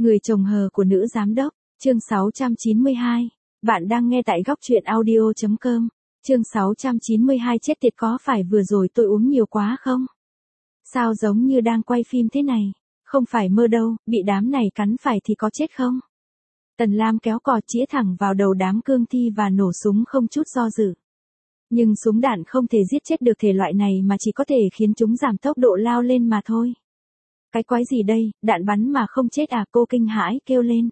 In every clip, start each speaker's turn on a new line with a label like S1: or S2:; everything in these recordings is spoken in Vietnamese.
S1: Người chồng hờ của nữ giám đốc, chương 692. Bạn đang nghe tại góc truyện audio.com. Chương 692 chết tiệt, có phải vừa rồi tôi uống nhiều quá không? Sao giống như đang quay phim thế này? Không phải mơ đâu, bị đám này cắn phải thì có chết không? Tần Lam kéo cò chĩa thẳng vào đầu đám cương thi và nổ súng không chút do dự. Nhưng súng đạn không thể giết chết được thể loại này mà chỉ có thể khiến chúng giảm tốc độ lao lên mà thôi. Cái quái gì đây, đạn bắn mà không chết à? Cô kinh hãi kêu lên.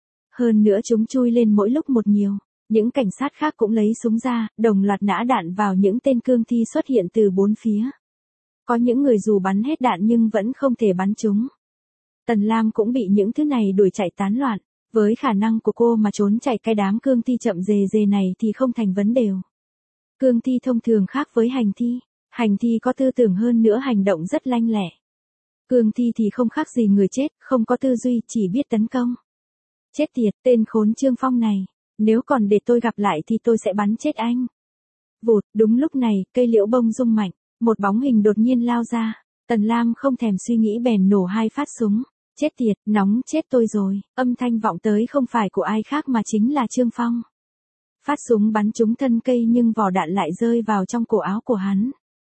S1: Hơn nữa chúng chui lên mỗi lúc một nhiều. Những cảnh sát khác cũng lấy súng ra, đồng loạt nã đạn vào những tên cương thi xuất hiện từ bốn phía. Có những người dù bắn hết đạn nhưng vẫn không thể bắn chúng. Tần Lam cũng bị những thứ này đuổi chạy tán loạn. Với khả năng của cô mà trốn chạy cái đám cương thi chậm rề rề này thì không thành vấn đề. Cương thi thông thường khác với hành thi. Hành thi có tư tưởng hơn nữa, hành động rất lanh lẹ. Cương thi thì không khác gì người chết, không có tư duy, chỉ biết tấn công. Chết tiệt, tên khốn Trương Phong này. Nếu còn để tôi gặp lại thì tôi sẽ bắn chết anh. Vụt, đúng lúc này, cây liễu bông rung mạnh. Một bóng hình đột nhiên lao ra. Tần Lam không thèm suy nghĩ bèn nổ 2 phát súng. Chết tiệt, nóng chết tôi rồi. Âm thanh vọng tới không phải của ai khác mà chính là Trương Phong. Phát súng bắn trúng thân cây nhưng vỏ đạn lại rơi vào trong cổ áo của hắn.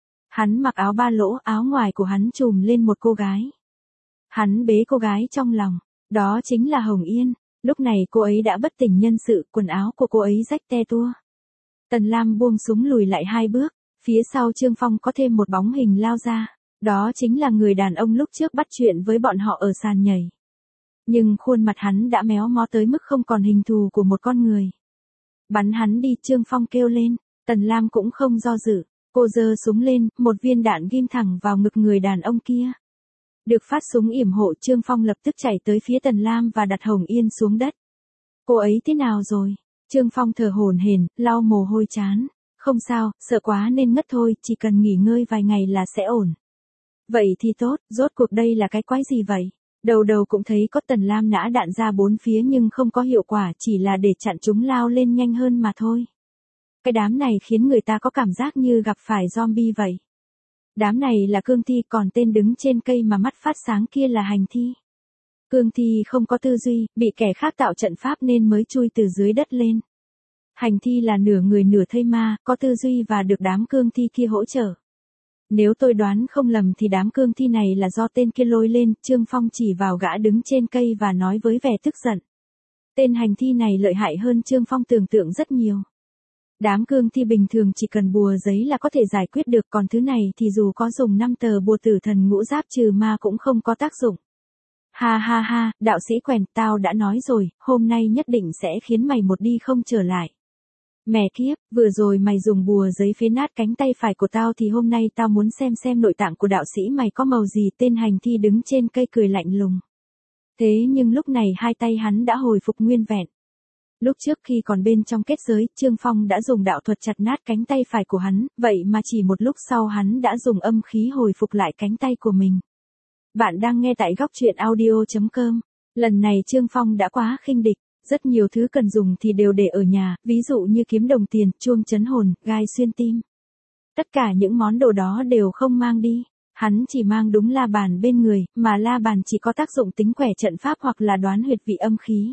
S1: Hắn mặc áo ba lỗ, áo ngoài của hắn trùm lên một cô gái. Hắn bế cô gái trong lòng. Đó chính là Hồng Yên. Lúc này cô ấy đã bất tỉnh nhân sự, quần áo của cô ấy rách te tua. Tần Lam buông súng lùi lại 2 bước. Phía sau Trương Phong có thêm một bóng hình lao ra. Đó chính là người đàn ông lúc trước bắt chuyện với bọn họ ở sàn nhảy. Nhưng khuôn mặt hắn đã méo mó tới mức không còn hình thù của một con người. Bắn hắn đi, Trương Phong kêu lên. Tần Lam cũng không do dự. Cô giơ súng lên, một viên đạn ghim thẳng vào ngực người đàn ông kia. Được phát súng yểm hộ, Trương Phong lập tức chạy tới phía Tần Lam và đặt Hồng Yên xuống đất. Cô ấy thế nào rồi? Trương Phong thở hổn hển, lau mồ hôi trán. Không sao, sợ quá nên ngất thôi, chỉ cần nghỉ ngơi vài ngày là sẽ ổn. Vậy thì tốt, rốt cuộc đây là cái quái gì vậy? Đầu đầu cũng thấy có Tần Lam nã đạn ra bốn phía nhưng không có hiệu quả, chỉ là để chặn chúng lao lên nhanh hơn mà thôi. Cái đám này khiến người ta có cảm giác như gặp phải zombie vậy. Đám này là cương thi, còn tên đứng trên cây mà mắt phát sáng kia là hành thi. Cương thi không có tư duy, bị kẻ khác tạo trận pháp nên mới chui từ dưới đất lên. Hành thi là nửa người nửa thây ma, có tư duy và được đám cương thi kia hỗ trợ. Nếu tôi đoán không lầm thì đám cương thi này là do tên kia lôi lên. Trương Phong chỉ vào gã đứng trên cây và nói với vẻ tức giận. Tên hành thi này lợi hại hơn Trương Phong tưởng tượng rất nhiều. Đám cương thi bình thường chỉ cần bùa giấy là có thể giải quyết được, còn thứ này thì dù có dùng 5 tờ bùa tử thần ngũ giáp trừ ma cũng không có tác dụng. Ha ha ha, đạo sĩ quèn, tao đã nói rồi, hôm nay nhất định sẽ khiến mày một đi không trở lại. Mẹ kiếp, vừa rồi mày dùng bùa giấy phế nát cánh tay phải của tao thì hôm nay tao muốn xem nội tạng của đạo sĩ mày có màu gì. Tên hành thi đứng trên cây cười lạnh lùng. Thế nhưng lúc này hai tay hắn đã hồi phục nguyên vẹn. Lúc trước khi còn bên trong kết giới, Trương Phong đã dùng đạo thuật chặt nát cánh tay phải của hắn, vậy mà chỉ một lúc sau hắn đã dùng âm khí hồi phục lại cánh tay của mình. Bạn đang nghe tại góc truyện audio.com. Lần này Trương Phong đã quá khinh địch. Rất nhiều thứ cần dùng thì đều để ở nhà, ví dụ như kiếm đồng tiền, chuông chấn hồn, gai xuyên tim. Tất cả những món đồ đó đều không mang đi. Hắn chỉ mang đúng la bàn bên người, mà la bàn chỉ có tác dụng tính quẻ trận pháp hoặc là đoán huyệt vị âm khí.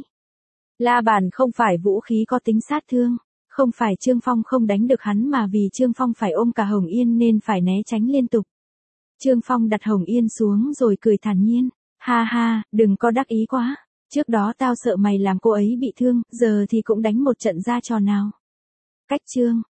S1: La bàn không phải vũ khí có tính sát thương. Không phải Trương Phong không đánh được hắn mà vì Trương Phong phải ôm cả Hồng Yên nên phải né tránh liên tục. Trương Phong đặt Hồng Yên xuống rồi cười thản nhiên. Ha ha, đừng có đắc ý quá. Trước đó tao sợ mày làm cô ấy bị thương, giờ thì cũng đánh một trận ra trò nào. Cách chương.